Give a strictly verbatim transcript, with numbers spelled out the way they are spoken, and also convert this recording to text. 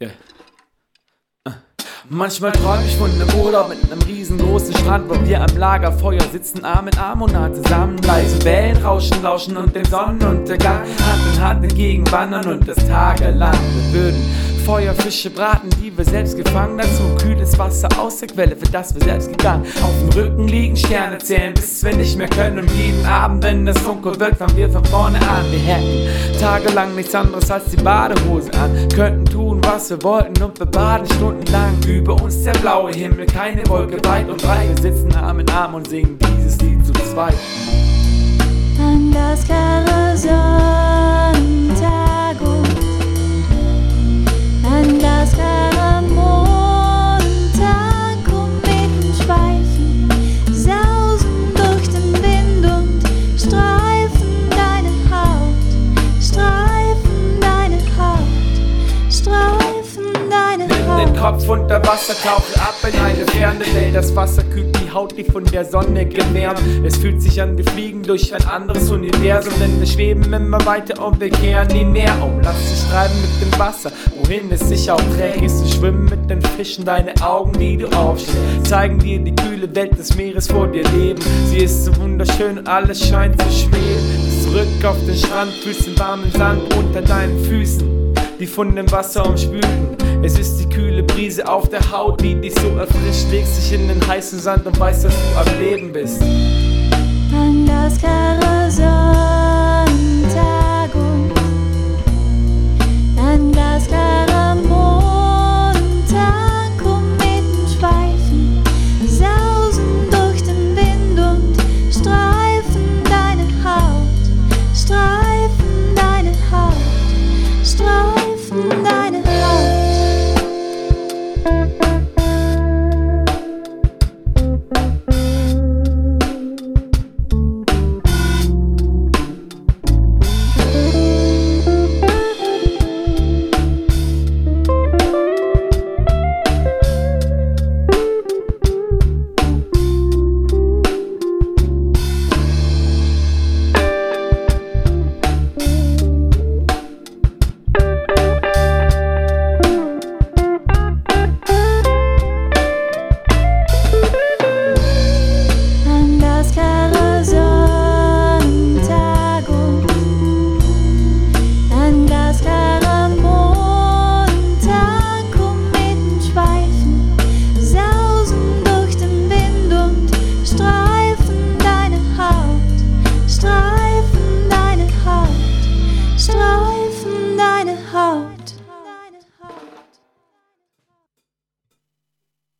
Yeah. Manchmal träum ich von einem Urlaub mit einem riesengroßen Strand, wo wir am Lagerfeuer sitzen, Arm in Arm und nah zusammen. Leise Wellen rauschen, lauschen und den Sonnenuntergang Hand in Hand entgegenwandern und das tagelang. Wir würden Feuerfische braten, die wir selbst gefangen. Dazu kühles Wasser aus der Quelle, für das wir selbst gegangen. Auf dem Rücken liegen, Sterne zählen, bis wir nicht mehr können. Und jeden Abend, wenn es dunkel wird, fangen wir von vorne an. Wir hätten tagelang nichts anderes als die Badehose an, könnten tun, was wir wollten und wir baden stundenlang. Über uns der blaue Himmel, keine Wolke weit und breit. Wir sitzen Arm in Arm und singen dieses Lied zu zweit. An das klare Sonntag und an das klare Montag und mit den Schweifen sausen durch den Wind und streifen deine Haut, streifen deine Haut, streifen deine Haut. Nimm den Kopf unter Wasser, tauche ab in eine ferne Welt. Das Wasser kühlt die Haut, die von der Sonne gewärmt. Es fühlt sich an, wir fliegen durch ein anderes Universum, denn wir schweben immer weiter und wir kehren nie mehr um. Lass dich treiben mit dem Wasser, wohin es sich auch trägt. Gehst du schwimmen mit den Fischen, deine Augen, die du aufschlägst, zeigen dir die kühle Welt des Meeres vor dir leben. Sie ist so wunderschön und alles scheint zu schweben. Bist zurück auf den Strand, fühlst den warmen Sand unter deinen Füßen, die von dem Wasser umspülten. Es ist die kühle Brise auf der Haut, die dich so erfrischt. Legst dich in den heißen Sand und weißt, dass du am Leben bist. An das klare Sonntag